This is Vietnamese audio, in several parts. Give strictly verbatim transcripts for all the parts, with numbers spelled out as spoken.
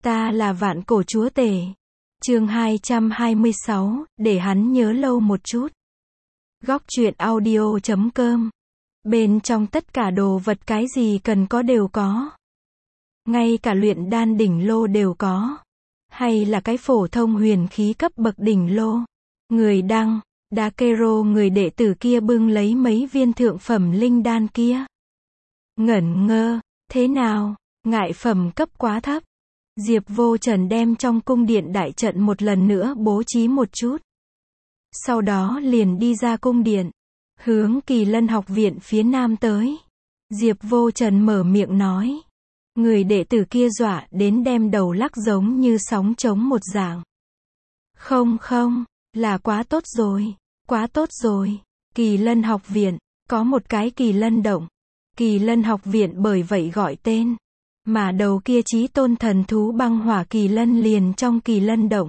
Ta là vạn cổ chúa tể. Chương hai trăm hai mươi sáu, để hắn nhớ lâu một chút. Góc truyện audio chấm com. Bên trong tất cả đồ vật cái gì cần có đều có. Ngay cả luyện đan đỉnh lô đều có. Hay là cái phổ thông huyền khí cấp bậc đỉnh lô. Người đăng, Đá Kê-rô người đệ tử kia bưng lấy mấy viên thượng phẩm linh đan kia. Ngẩn ngơ, thế nào, ngại phẩm cấp quá thấp. Diệp Vô Trần đem trong cung điện đại trận một lần nữa bố trí một chút. Sau đó liền đi ra cung điện, hướng Kỳ Lân học viện phía nam tới. Diệp Vô Trần mở miệng nói. Người đệ tử kia dọa đến đem đầu lắc giống như sóng trống một dạng. Không không, là quá tốt rồi, quá tốt rồi. Kỳ Lân học viện, có một cái Kỳ Lân động. Kỳ Lân học viện bởi vậy gọi tên. Mà đầu kia chí tôn thần thú băng hỏa Kỳ Lân liền trong Kỳ Lân động.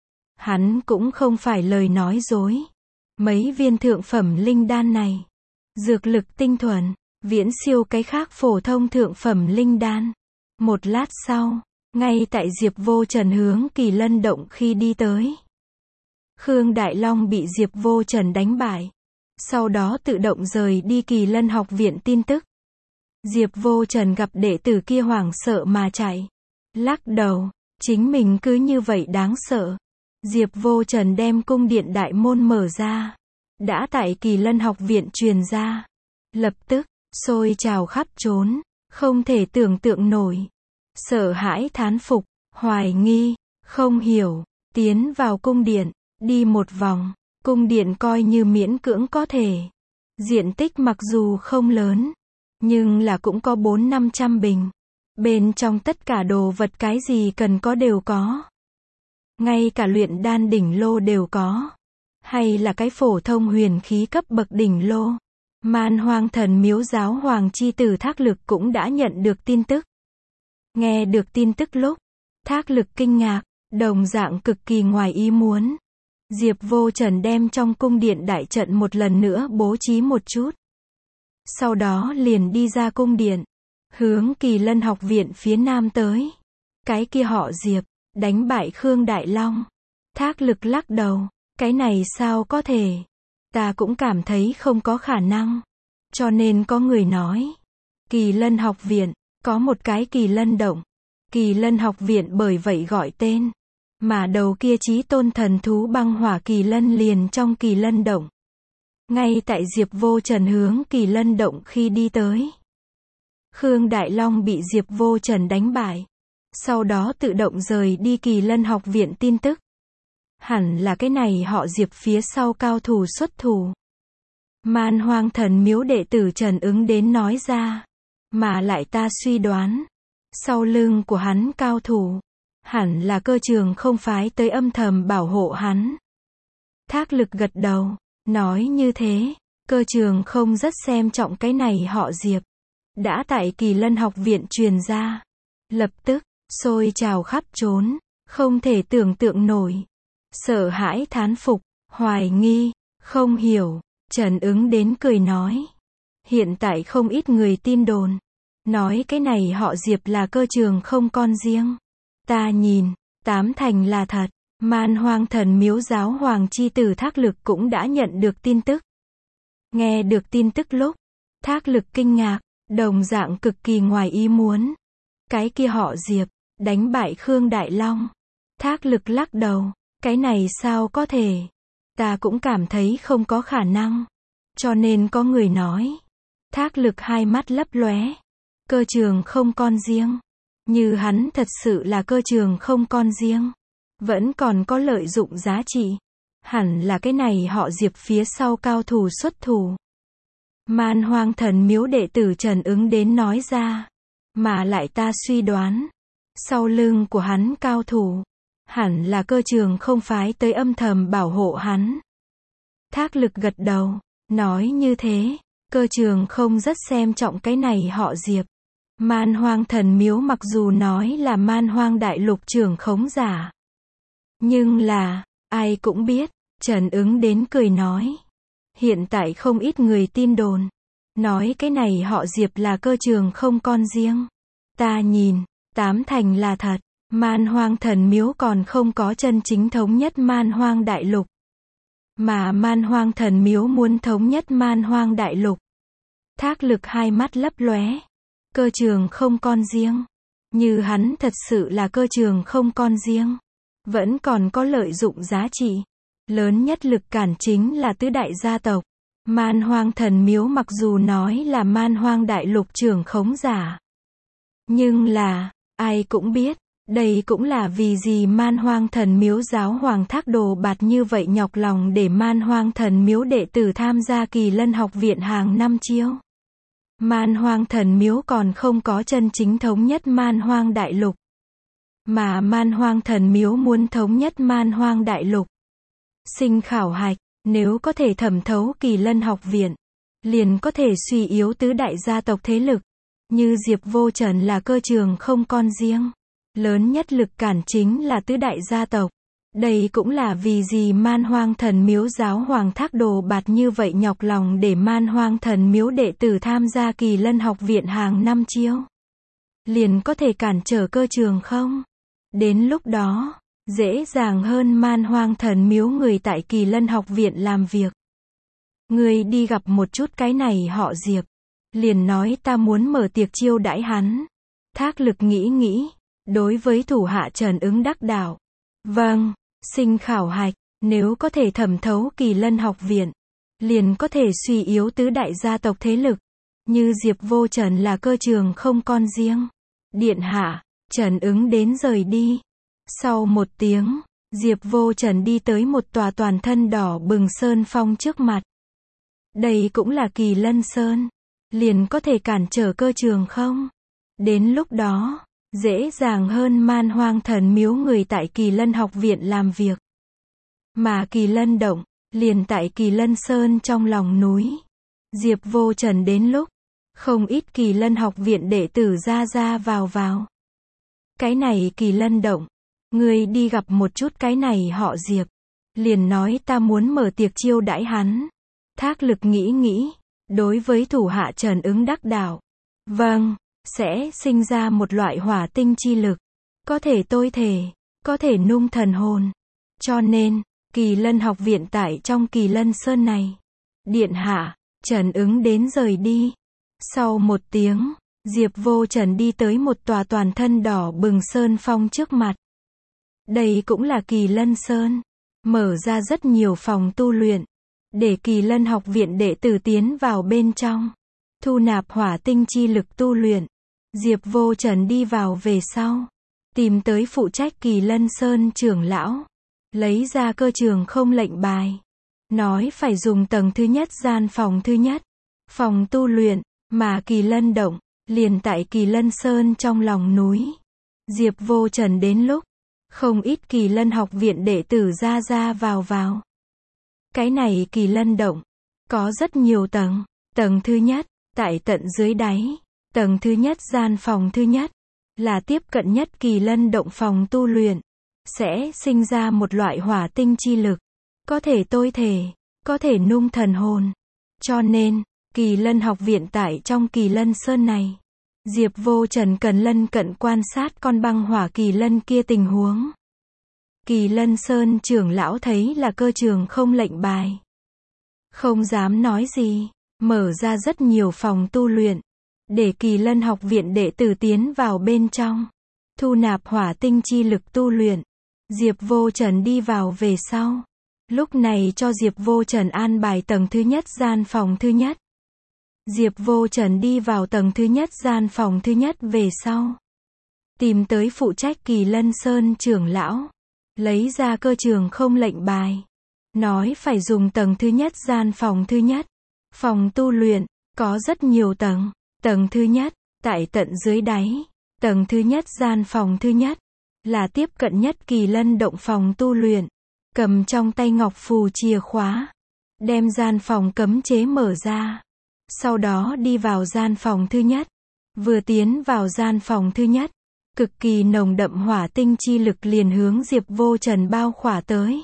Hắn cũng không phải lời nói dối. Mấy viên thượng phẩm linh đan này, dược lực tinh thuần, viễn siêu cái khác phổ thông thượng phẩm linh đan. Một lát sau, ngay tại Diệp Vô Trần hướng Kỳ Lân động khi đi tới, Khương Đại Long bị Diệp Vô Trần đánh bại. Sau đó tự động rời đi Kỳ Lân học viện tin tức. Diệp Vô Trần gặp đệ tử kia hoảng sợ mà chạy. Lắc đầu, chính mình cứ như vậy đáng sợ. Diệp Vô Trần đem cung điện đại môn mở ra. Đã tại Kỳ Lân học viện truyền ra. Lập tức, sôi trào khắp trốn. Không thể tưởng tượng nổi. Sợ hãi thán phục, hoài nghi, không hiểu. Tiến vào cung điện, đi một vòng. Cung điện coi như miễn cưỡng có thể. Diện tích mặc dù không lớn, nhưng là cũng có bốn năm trăm bình. Bên trong tất cả đồ vật cái gì cần có đều có. Ngay cả luyện đan đỉnh lô đều có. Hay là cái phổ thông huyền khí cấp bậc đỉnh lô. Man Hoang Thần Miếu giáo hoàng chi tử Thác Lực cũng đã nhận được tin tức. Nghe được tin tức lúc, Thác Lực kinh ngạc, đồng dạng cực kỳ ngoài ý muốn. Diệp Vô Trần đem trong cung điện đại trận một lần nữa bố trí một chút. Sau đó liền đi ra cung điện, hướng Kỳ Lân học viện phía nam tới. Cái kia họ Diệp, đánh bại Khương Đại Long. Thác Lực lắc đầu, cái này sao có thể? Ta cũng cảm thấy không có khả năng. Cho nên có người nói, Kỳ Lân học viện, có một cái Kỳ Lân động. Kỳ Lân học viện bởi vậy gọi tên. Mà đầu kia chí tôn thần thú băng hỏa Kỳ Lân liền trong Kỳ Lân động. Ngay tại Diệp Vô Trần hướng Kỳ Lân động khi đi tới, Khương Đại Long bị Diệp Vô Trần đánh bại. Sau đó tự động rời đi Kỳ Lân học viện tin tức. Hẳn là cái này họ Diệp phía sau cao thủ xuất thủ. Man Hoang Thần Miếu đệ tử Trần ứng đến nói ra. Mà lại ta suy đoán, sau lưng của hắn cao thủ, hẳn là Cơ Trường không phái tới âm thầm bảo hộ hắn. Thác Lực gật đầu, nói như thế, Cơ Trường không rất xem trọng cái này họ Diệp. Đã tại Kỳ Lân học viện truyền ra. Lập tức, sôi trào khắp trốn, không thể tưởng tượng nổi. Sợ hãi thán phục, hoài nghi, không hiểu. Trần ứng đến cười nói. Hiện tại không ít người tin đồn. Nói cái này họ Diệp là Cơ Trường không con riêng. Ta nhìn, tám thành là thật. Man Hoang Thần Miếu giáo hoàng chi tử Thác Lực cũng đã nhận được tin tức. Nghe được tin tức lúc, Thác Lực kinh ngạc, đồng dạng cực kỳ ngoài ý muốn. Cái kia họ Diệp, đánh bại Khương Đại Long. Thác Lực lắc đầu, cái này sao có thể? Ta cũng cảm thấy không có khả năng. Cho nên có người nói. Thác Lực hai mắt lấp lóe. Cơ Trường không con riêng. Như hắn thật sự là Cơ Trường không con riêng, vẫn còn có lợi dụng giá trị. Hẳn là cái này họ Diệp phía sau cao thủ xuất thủ. Man Hoang Thần Miếu đệ tử Trần ứng đến nói ra. Mà lại ta suy đoán, sau lưng của hắn cao thủ, hẳn là Cơ Trường không phái tới âm thầm bảo hộ hắn. Thác Lực gật đầu, nói như thế, Cơ Trường không rất xem trọng cái này họ Diệp. Man Hoang Thần Miếu mặc dù nói là Man Hoang đại lục trưởng khống giả, nhưng là, ai cũng biết, Trần ứng đến cười nói. Hiện tại không ít người tin đồn. Nói cái này họ Diệp là Cơ Trường không con riêng. Ta nhìn, tám thành là thật. Man Hoang Thần Miếu còn không có chân chính thống nhất Man Hoang Đại Lục. Mà Man Hoang Thần Miếu muốn thống nhất Man Hoang Đại Lục. Thác Lực hai mắt lấp lóe. Cơ trường không con riêng. Như hắn thật sự là cơ trường không con riêng. Vẫn còn có lợi dụng giá trị. Lớn nhất lực cản chính là tứ đại gia tộc. Man Hoang Thần Miếu mặc dù nói là Man Hoang Đại Lục trưởng khống giả. Nhưng là, ai cũng biết, đây cũng là vì gì Man Hoang Thần Miếu giáo hoàng Thác Đồ Bạt như vậy nhọc lòng để Man Hoang Thần Miếu đệ tử tham gia Kỳ Lân học viện hàng năm chiêu. Man Hoang Thần Miếu còn không có chân chính thống nhất Man Hoang Đại Lục. Mà Man Hoang Thần Miếu muốn thống nhất Man Hoang Đại Lục. Sinh khảo hạch, nếu có thể thẩm thấu Kỳ Lân học viện, liền có thể suy yếu tứ đại gia tộc thế lực. Như Diệp Vô Trần là cơ trường không con riêng. Lớn nhất lực cản chính là tứ đại gia tộc. Đây cũng là vì gì Man Hoang Thần Miếu giáo hoàng Thác Đồ Bạt như vậy nhọc lòng để Man Hoang Thần Miếu đệ tử tham gia Kỳ Lân học viện hàng năm chiêu. Liền có thể cản trở cơ trường không? Đến lúc đó, dễ dàng hơn Man Hoang Thần Miếu người tại Kỳ Lân học viện làm việc. Người đi gặp một chút cái này họ Diệp. Liền nói ta muốn mở tiệc chiêu đãi hắn. Thác Lực nghĩ nghĩ. Đối với thủ hạ Trần ứng đắc đạo. Vâng, sinh khảo hạch, nếu có thể thẩm thấu Kỳ Lân học viện, liền có thể suy yếu tứ đại gia tộc thế lực. Như Diệp Vô Trần là cơ trường không con riêng. Điện hạ, Trần ứng đến rời đi. Sau một tiếng, Diệp Vô Trần đi tới một tòa toàn thân đỏ bừng sơn phong trước mặt. Đây cũng là Kỳ Lân Sơn. Liền có thể cản trở cơ trường không? Đến lúc đó, dễ dàng hơn Man Hoang Thần Miếu người tại Kỳ Lân học viện làm việc. Mà Kỳ Lân động, liền tại Kỳ Lân Sơn trong lòng núi. Diệp Vô Trần đến lúc, không ít Kỳ Lân học viện đệ tử ra ra vào vào. Cái này Kỳ Lân động, người đi gặp một chút cái này họ Diệp. Liền nói ta muốn mở tiệc chiêu đãi hắn. Thác Lực nghĩ nghĩ, đối với thủ hạ Trần ứng đắc đạo. Vâng, sẽ sinh ra một loại hỏa tinh chi lực. Có thể tôi thể, có thể nung thần hồn. Cho nên, Kỳ Lân học viện tại trong Kỳ Lân Sơn này. Điện hạ, Trần ứng đến rời đi. Sau một tiếng, Diệp Vô Trần đi tới một tòa toàn thân đỏ bừng sơn phong trước mặt. Đây cũng là Kỳ Lân Sơn. Mở ra rất nhiều phòng tu luyện. Để Kỳ Lân học viện đệ tử tiến vào bên trong. Thu nạp hỏa tinh chi lực tu luyện. Diệp Vô Trần đi vào về sau. Tìm tới phụ trách Kỳ Lân Sơn trưởng lão. Lấy ra cơ trường không lệnh bài. Nói phải dùng tầng thứ nhất gian phòng thứ nhất. Phòng tu luyện, mà Kỳ Lân động, liền tại Kỳ Lân Sơn trong lòng núi. Diệp Vô Trần đến lúc, không ít Kỳ Lân học viện đệ tử ra ra vào vào. Cái này Kỳ Lân động, có rất nhiều tầng. Tầng thứ nhất, tại tận dưới đáy. Tầng thứ nhất gian phòng thứ nhất, là tiếp cận nhất Kỳ Lân động phòng tu luyện. Sẽ sinh ra một loại hỏa tinh chi lực. Có thể tôi thể, có thể nung thần hồn. Cho nên, Kỳ Lân học viện tại trong Kỳ Lân Sơn này. Diệp Vô Trần cần lân cận quan sát con băng hỏa Kỳ Lân kia tình huống. Kỳ Lân Sơn trưởng lão thấy là cơ trường không lệnh bài. Không dám nói gì, mở ra rất nhiều phòng tu luyện. Để Kỳ Lân học viện đệ tử tiến vào bên trong. Thu nạp hỏa tinh chi lực tu luyện. Diệp Vô Trần đi vào về sau. Lúc này cho Diệp Vô Trần an bài tầng thứ nhất gian phòng thứ nhất. Diệp Vô Trần đi vào tầng thứ nhất gian phòng thứ nhất về sau. Tìm tới phụ trách Kỳ Lân Sơn trưởng lão. Lấy ra cơ trường không lệnh bài. Nói phải dùng tầng thứ nhất gian phòng thứ nhất. Phòng tu luyện, có rất nhiều tầng. Tầng thứ nhất, tại tận dưới đáy. Tầng thứ nhất gian phòng thứ nhất, là tiếp cận nhất Kỳ Lân động phòng tu luyện. Cầm trong tay ngọc phù chìa khóa. Đem gian phòng cấm chế mở ra. Sau đó đi vào gian phòng thứ nhất. Vừa tiến vào gian phòng thứ nhất, cực kỳ nồng đậm hỏa tinh chi lực liền hướng Diệp Vô Trần bao khỏa tới.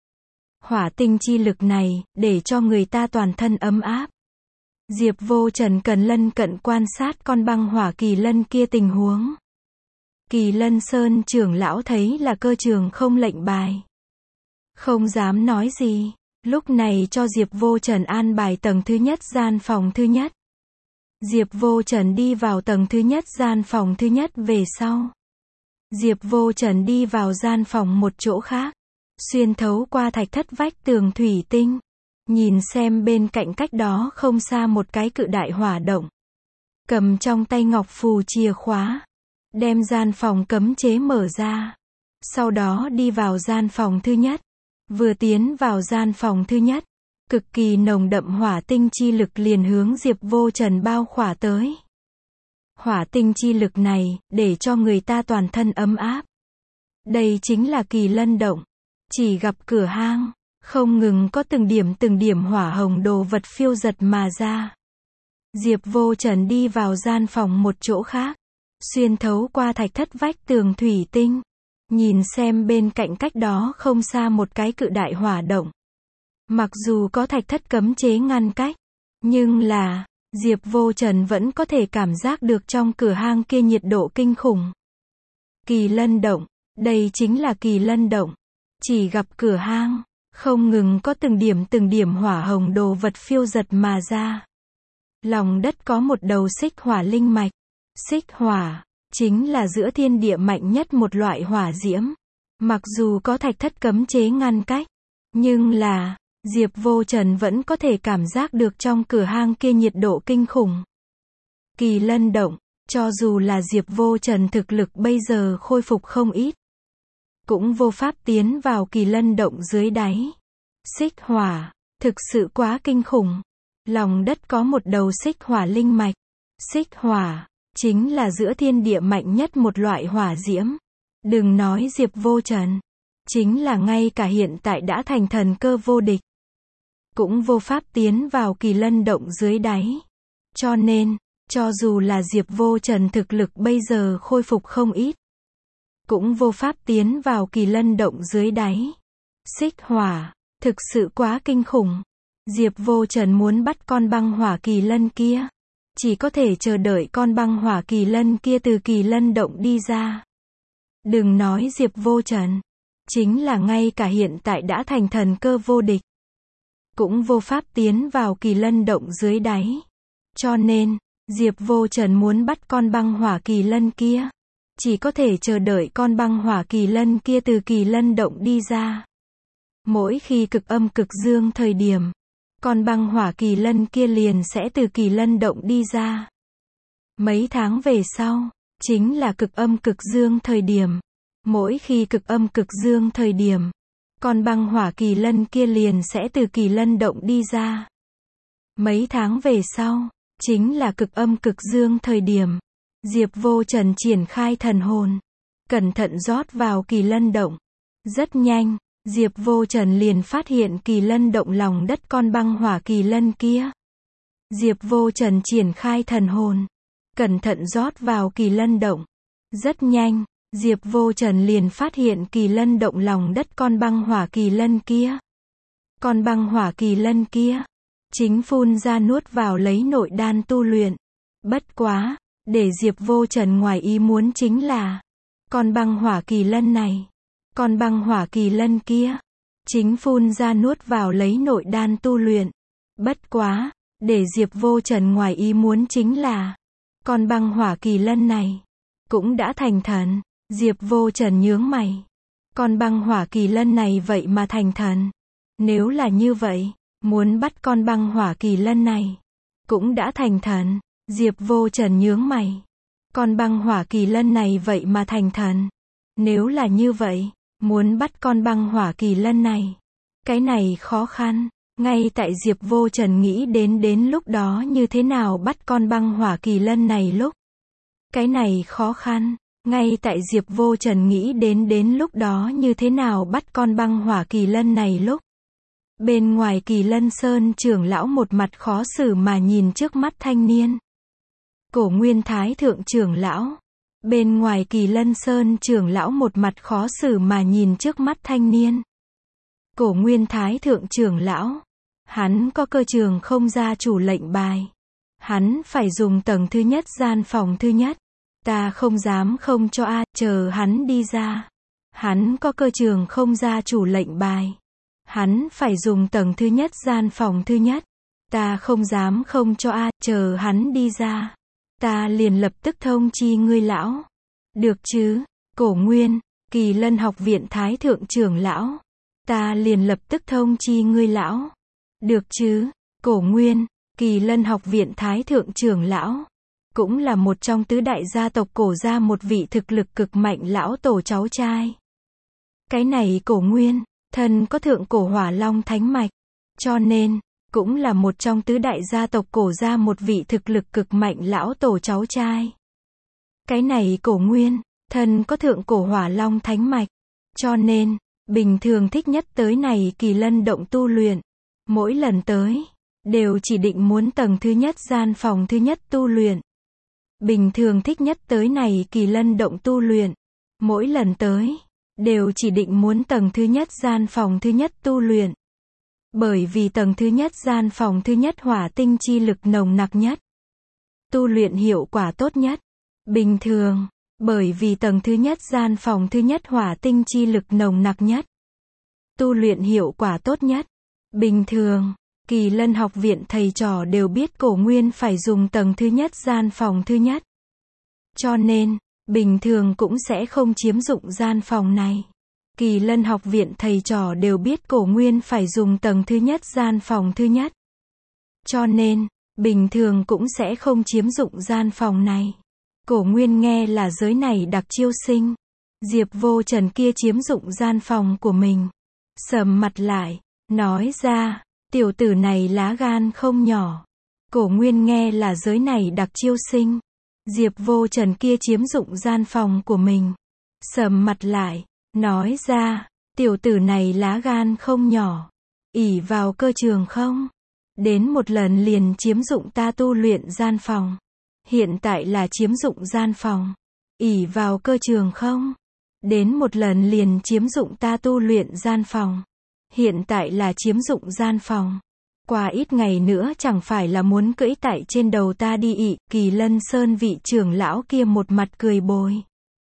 Hỏa tinh chi lực này, để cho người ta toàn thân ấm áp. Diệp Vô Trần cần lân cận quan sát con băng hỏa Kỳ Lân kia tình huống. Kỳ Lân Sơn trưởng lão thấy là cơ trường không lệnh bài. Không dám nói gì, lúc này cho Diệp Vô Trần an bài tầng thứ nhất gian phòng thứ nhất. Diệp Vô Trần đi vào tầng thứ nhất gian phòng thứ nhất về sau. Diệp Vô Trần đi vào gian phòng một chỗ khác, xuyên thấu qua thạch thất vách tường thủy tinh, nhìn xem bên cạnh cách đó không xa một cái cự đại hỏa động. Cầm trong tay ngọc phù chìa khóa, đem gian phòng cấm chế mở ra. Sau đó đi vào gian phòng thứ nhất. Vừa tiến vào gian phòng thứ nhất, cực kỳ nồng đậm hỏa tinh chi lực liền hướng Diệp Vô Trần bao khỏa tới. Hỏa tinh chi lực này, để cho người ta toàn thân ấm áp. Đây chính là Kỳ Lân Động. Chỉ gặp cửa hang, không ngừng có từng điểm từng điểm hỏa hồng đồ vật phiêu giật mà ra. Diệp Vô Trần đi vào gian phòng một chỗ khác, xuyên thấu qua thạch thất vách tường thủy tinh, nhìn xem bên cạnh cách đó không xa một cái cự đại hỏa động. Mặc dù có thạch thất cấm chế ngăn cách, nhưng là, Diệp Vô Trần vẫn có thể cảm giác được trong cửa hang kia nhiệt độ kinh khủng. Kỳ Lân Động, đây chính là Kỳ Lân Động. Chỉ gặp cửa hang, không ngừng có từng điểm từng điểm hỏa hồng đồ vật phiêu giật mà ra. Lòng đất có một đầu xích hỏa linh mạch. Xích hỏa, chính là giữa thiên địa mạnh nhất một loại hỏa diễm. Mặc dù có thạch thất cấm chế ngăn cách, nhưng là, Diệp Vô Trần vẫn có thể cảm giác được trong cửa hang kia nhiệt độ kinh khủng. Kỳ Lân Động, cho dù là Diệp Vô Trần thực lực bây giờ khôi phục không ít, cũng vô pháp tiến vào Kỳ Lân Động dưới đáy. Xích hỏa, thực sự quá kinh khủng. Lòng đất có một đầu xích hỏa linh mạch. Xích hỏa, chính là giữa thiên địa mạnh nhất một loại hỏa diễm. Đừng nói Diệp Vô Trần, chính là ngay cả hiện tại đã thành thần cơ vô địch, cũng vô pháp tiến vào Kỳ Lân Động dưới đáy. Cho nên, cho dù là Diệp Vô Trần thực lực bây giờ khôi phục không ít, cũng vô pháp tiến vào Kỳ Lân Động dưới đáy. Xích hỏa, thực sự quá kinh khủng. Diệp Vô Trần muốn bắt con băng hỏa kỳ lân kia, chỉ có thể chờ đợi con băng hỏa kỳ lân kia từ Kỳ Lân Động đi ra. Đừng nói Diệp Vô Trần, chính là ngay cả hiện tại đã thành thần cơ vô địch, cũng vô pháp tiến vào Kỳ Lân Động dưới đáy. Cho nên, Diệp Vô Trần muốn bắt con băng hỏa kỳ lân kia, chỉ có thể chờ đợi con băng hỏa kỳ lân kia từ Kỳ Lân Động đi ra. Mỗi khi cực âm cực dương thời điểm, con băng hỏa kỳ lân kia liền sẽ từ Kỳ Lân Động đi ra. Mấy tháng về sau, chính là cực âm cực dương thời điểm. Mỗi khi cực âm cực dương thời điểm, con băng hỏa kỳ lân kia liền sẽ từ Kỳ Lân Động đi ra. Mấy tháng về sau, chính là cực âm cực dương thời điểm. Diệp Vô Trần triển khai thần hồn, cẩn thận rót vào Kỳ Lân Động. Rất nhanh, Diệp Vô Trần liền phát hiện Kỳ Lân Động lòng đất con băng hỏa kỳ lân kia. Diệp Vô Trần triển khai thần hồn, cẩn thận rót vào Kỳ Lân Động. Rất nhanh, Diệp Vô Trần liền phát hiện Kỳ Lân Động lòng đất con băng hỏa kỳ lân kia. Con băng hỏa kỳ lân kia, chính phun ra nuốt vào lấy nội đan tu luyện. Bất quá, để Diệp Vô Trần ngoài ý muốn chính là, con băng hỏa kỳ lân này, con băng hỏa kỳ lân kia, chính phun ra nuốt vào lấy nội đan tu luyện. Bất quá, để Diệp Vô Trần ngoài ý muốn chính là, con băng hỏa kỳ lân này, cũng đã thành thần. Diệp Vô Trần nhướng mày. Con băng hỏa kỳ lân này vậy mà thành thần. Nếu là như vậy, muốn bắt con băng hỏa kỳ lân này, cũng đã thành thần. Diệp Vô Trần nhướng mày. Con băng hỏa kỳ lân này vậy mà thành thần. Nếu là như vậy, muốn bắt con băng hỏa kỳ lân này, cái này khó khăn. Ngay tại Diệp Vô Trần nghĩ đến đến lúc đó như thế nào bắt con băng hỏa kỳ lân này lúc, cái này khó khăn. Ngay tại Diệp Vô Trần nghĩ đến đến lúc đó như thế nào bắt con băng hỏa kỳ lân này lúc, bên ngoài Kỳ Lân Sơn trưởng lão một mặt khó xử mà nhìn trước mắt thanh niên. Cổ Nguyên Thái thượng trưởng lão. Bên ngoài Kỳ Lân Sơn trưởng lão một mặt khó xử mà nhìn trước mắt thanh niên. Cổ Nguyên Thái thượng trưởng lão, hắn có cơ trường không gia chủ lệnh bài. Hắn phải dùng tầng thứ nhất gian phòng thứ nhất, Ta không dám không cho a, chờ hắn đi ra. Hắn có cơ trường không gia chủ lệnh bài. Hắn phải dùng tầng thứ nhất gian phòng thứ nhất. Ta không dám không cho a, chờ hắn đi ra. Ta liền lập tức thông chi ngươi lão. Được chứ, Cổ Nguyên, Kỳ Lân học viện thái thượng trưởng lão. Ta liền lập tức thông chi ngươi lão. Được chứ, Cổ Nguyên, Kỳ Lân học viện thái thượng trưởng lão. Cũng là một trong tứ đại gia tộc Cổ gia một vị thực lực cực mạnh lão tổ cháu trai. Cái này Cổ Nguyên, thân có thượng cổ hỏa long thánh mạch. Cho nên, cũng là một trong tứ đại gia tộc Cổ gia một vị thực lực cực mạnh lão tổ cháu trai. Cái này Cổ Nguyên, thân có thượng cổ hỏa long thánh mạch. Cho nên, bình thường thích nhất tới này Kỳ Lân động tu luyện. Mỗi lần tới, đều chỉ định muốn tầng thứ nhất gian phòng thứ nhất tu luyện. Bình thường thích nhất tới này Kỳ Lân động tu luyện. Mỗi lần tới, đều chỉ định muốn tầng thứ nhất gian phòng thứ nhất tu luyện. Bởi vì tầng thứ nhất gian phòng thứ nhất hỏa tinh chi lực nồng nặc nhất. Tu luyện hiệu quả tốt nhất. Bình thường, bởi vì tầng thứ nhất gian phòng thứ nhất hỏa tinh chi lực nồng nặc nhất. Tu luyện hiệu quả tốt nhất. Bình thường, Kỳ Lân học viện thầy trò đều biết Cổ Nguyên phải dùng tầng thứ nhất gian phòng thứ nhất. Cho nên, bình thường cũng sẽ không chiếm dụng gian phòng này. Kỳ Lân học viện thầy trò đều biết Cổ Nguyên phải dùng tầng thứ nhất gian phòng thứ nhất. Cho nên, bình thường cũng sẽ không chiếm dụng gian phòng này. Cổ Nguyên nghe là giới này đặc chiêu sinh. Diệp Vô Trần kia chiếm dụng gian phòng của mình. Sầm mặt lại, nói ra, tiểu tử này lá gan không nhỏ. Cổ Nguyên nghe là giới này đặc chiêu sinh. Diệp Vô Trần kia chiếm dụng gian phòng của mình. Sầm mặt lại, nói ra, tiểu tử này lá gan không nhỏ. Ỷ vào cơ trường không? Đến một lần liền chiếm dụng ta tu luyện gian phòng. Hiện tại là chiếm dụng gian phòng. Ỷ vào cơ trường không? Đến một lần liền chiếm dụng ta tu luyện gian phòng. Hiện tại là chiếm dụng gian phòng. Qua ít ngày nữa chẳng phải là muốn cưỡi tại trên đầu ta đi ị. Kỳ Lân Sơn vị trưởng lão kia một mặt cười bồi.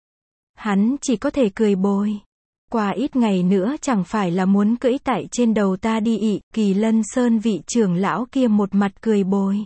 Hắn chỉ có thể cười bồi. Qua ít ngày nữa chẳng phải là muốn cưỡi tại trên đầu ta đi ị. Kỳ Lân Sơn vị trưởng lão kia một mặt cười bồi.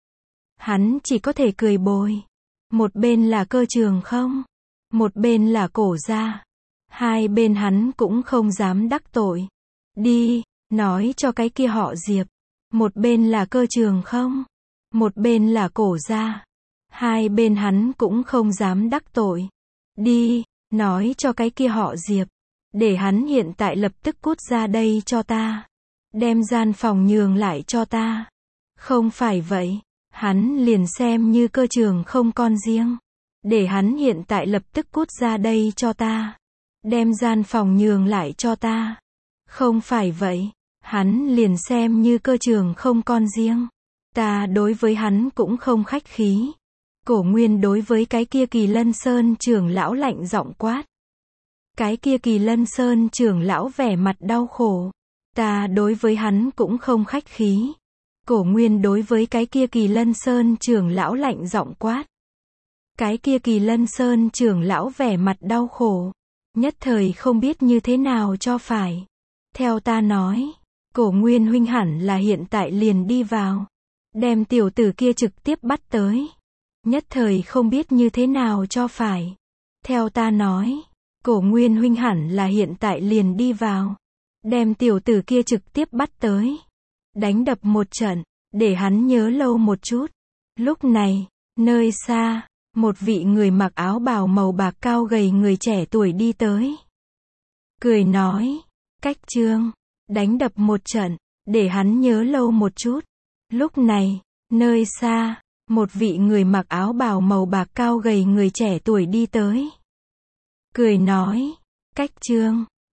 Hắn chỉ có thể cười bồi. Một bên là cơ trường không? Một bên là Cổ gia. Hai bên hắn cũng không dám đắc tội. Đi, nói cho cái kia họ Diệp. Một bên là cơ trường không? Một bên là Cổ gia. Hai bên hắn cũng không dám đắc tội. Đi, nói cho cái kia họ Diệp. Để hắn hiện tại lập tức cút ra đây cho ta. Đem gian phòng nhường lại cho ta. Không phải vậy, hắn liền xem như cơ trường không con riêng. Để hắn hiện tại lập tức cút ra đây cho ta. Đem gian phòng nhường lại cho ta. Không phải vậy, hắn liền xem như cơ trường không con riêng. Ta đối với hắn cũng không khách khí. Cổ Nguyên đối với cái kia Kỳ Lân Sơn trưởng lão lạnh giọng quát. Cái kia Kỳ Lân Sơn trưởng lão vẻ mặt đau khổ. Ta đối với hắn cũng không khách khí. Cổ Nguyên đối với cái kia Kỳ Lân Sơn trưởng lão lạnh giọng quát. Cái kia Kỳ Lân Sơn trưởng lão vẻ mặt đau khổ. Nhất thời không biết như thế nào cho phải. Theo ta nói, Cổ Nguyên huynh hẳn là hiện tại liền đi vào. Đem tiểu tử kia trực tiếp bắt tới. Nhất thời không biết như thế nào cho phải. Theo ta nói, Cổ Nguyên huynh hẳn là hiện tại liền đi vào. Đem tiểu tử kia trực tiếp bắt tới. Đánh đập một trận, để hắn nhớ lâu một chút. Lúc này, nơi xa, một vị người mặc áo bào màu bạc cao gầy người trẻ tuổi đi tới. Cười nói, Cách Trương, đánh đập một trận, để hắn nhớ lâu một chút. Lúc này, nơi xa, một vị người mặc áo bào màu bạc cao gầy người trẻ tuổi đi tới. Cười nói, Cách Trương,